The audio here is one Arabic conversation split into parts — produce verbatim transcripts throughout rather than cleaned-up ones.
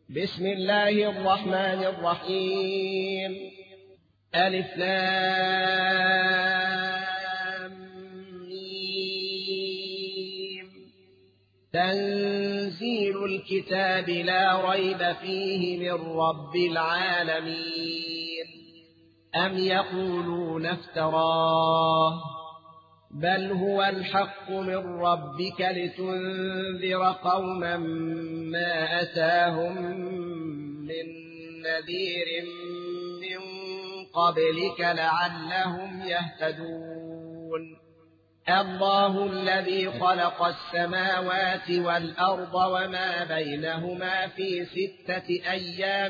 بسم الله الرحمن الرحيم. ألف لام ميم. تنزيل الكتاب لا ريب فيه من رب العالمين. أم يقولون افتراه بل هو الحق من ربك لتنذر قوما ما أتاهم من نذير من قبلك لعلهم يهتدون. الله الذي خلق السماوات والأرض وما بينهما في ستة أيام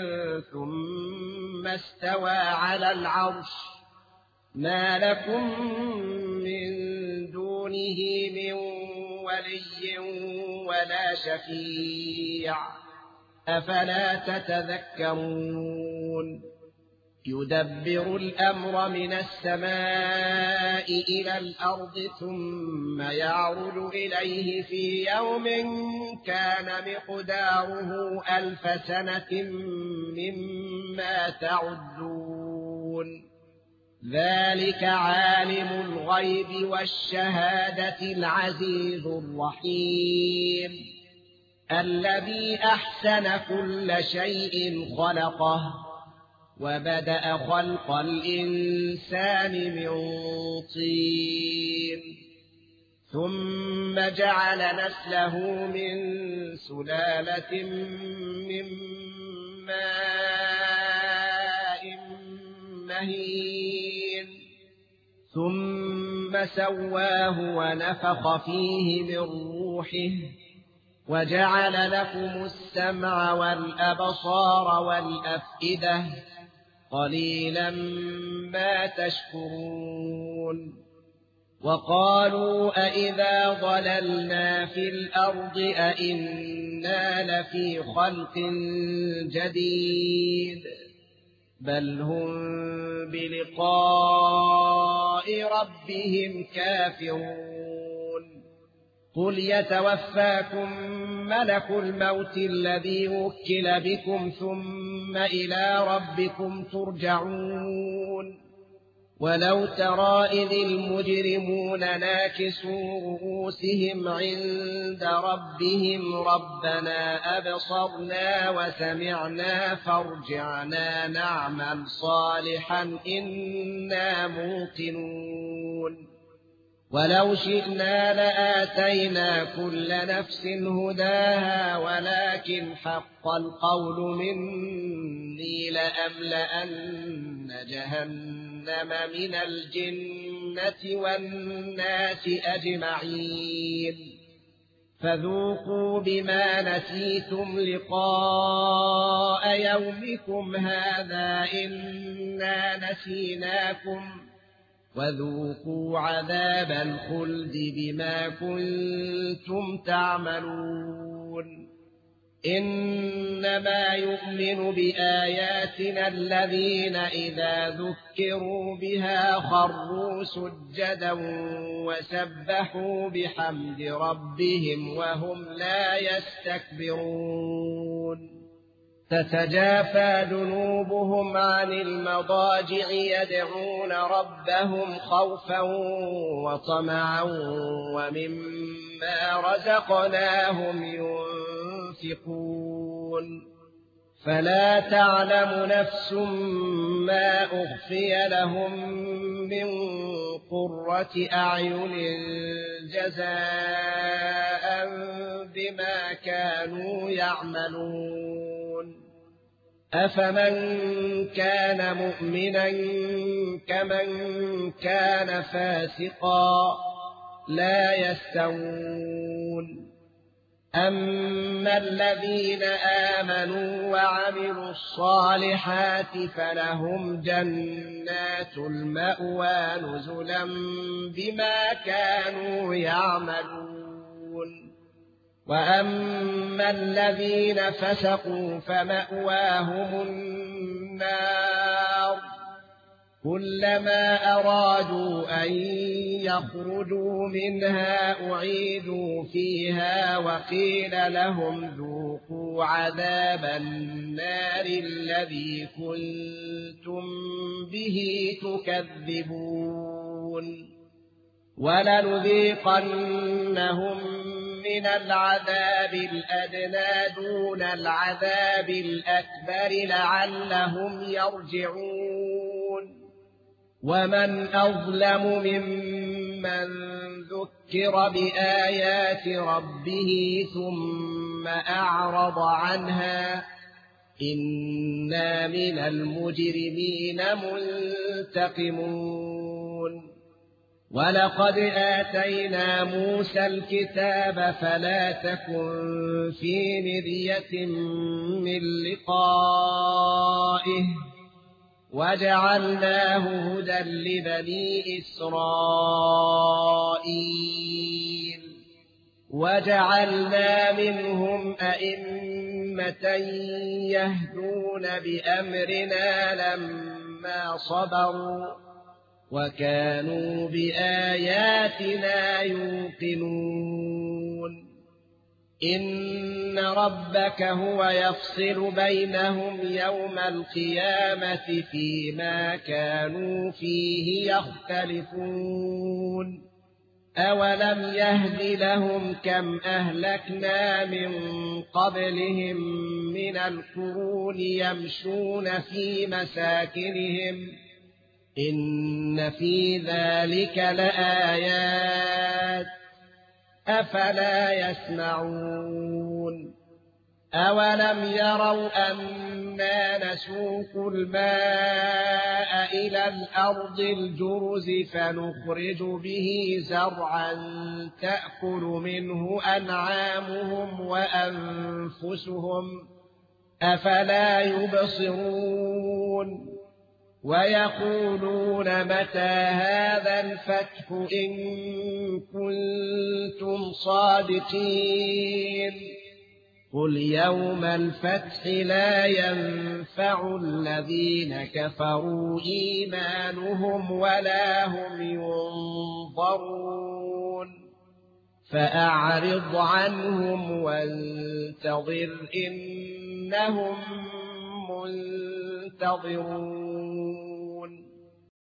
ثم استوى على العرش. ما لكم من دونه من ولي ولا شفيع أفلا تتذكرون. يدبر الأمر من السماء إلى الأرض ثم يعرج إليه في يوم كان مقداره ألف سنة مما تعدون. ذلك عالم الغيب والشهادة العزيز الرحيم. الذي أحسن كل شيء خلقه وبدأ خلق الإنسان من طين ثم جعل نسله من سلالة من ماء مهين ثم سواه ونفخ فيه من روحه وجعل لكم السمع والأبصار والأفئدة قليلا ما تشكرون. وقالوا أإذا ضللنا في الأرض أإنا لفي خلق جديد بل هم بلقاء ربهم كافرون. قل يتوفاكم ملك الموت الذي وكل بكم ثم إلى ربكم ترجعون. ولو ترى إذ المجرمون ناكسوا رؤوسهم عند ربهم ربنا أبصرنا وسمعنا فارجعنا نعمل صالحا إنا موقنون. ولو شئنا لآتينا كل نفس هداها ولكن حق القول مني لأملأن جهنم من الجنة والناس أجمعين. فذوقوا بما نسيتم لقاء يومكم هذا إنا نسيناكم وذوقوا عذاب الخلد بما كنتم تعملون. إنما يؤمن بآياتنا الذين إذا ذكروا بها خروا سجدا وسبحوا بحمد ربهم وهم لا يستكبرون. تتجافى جنوبهم عن المضاجع يدعون ربهم خوفا وطمعا ومما رزقناهم ينفقون. فلا تعلم نفس ما أخفي لهم من قرة أعين جزاء بما كانوا يعملون. أفمن كان مؤمنا كمن كان فاسقا لا يستوون. أما الذين آمنوا وعملوا الصالحات فلهم جنات المأوى نزلا بما كانوا يعملون. وأما الذين فسقوا فمأواهم النار كلما أرادوا أن يخرجوا منها أعيدوا فيها وقيل لهم ذوقوا عذاب النار الذي كنتم به تكذبون ولنذيقنهم من العذاب الأدنى دون العذاب الأكبر لعلهم يرجعون ومن أظلم ممن ذكر بآيات ربه ثم أعرض عنها إنا من المجرمين منتقمون ولقد آتينا موسى الكتاب فلا تكن في مرية من لقائه وجعلناه هدى لبني إسرائيل وجعلنا منهم أئمة يهدون بأمرنا لما صبروا وكانوا بآياتنا يوقنون إن ربك هو يفصل بينهم يوم القيامة فيما كانوا فيه يختلفون أولم يهد لهم كم أهلكنا من قبلهم من القرون يمشون في مساكنهم إن في ذلك لآيات أفلا يسمعون أولم يروا أنا نسوق الماء إلى الأرض الجرز فنخرج به زرعا تأكل منه أنعامهم وأنفسهم أفلا يبصرون ويقولون متى هذا الفتح إن كنتم صادقين قل يوم الفتح لا ينفع الذين كفروا إيمانهم ولا هم ينظرون فأعرض عنهم وانتظر إنهم منتظرون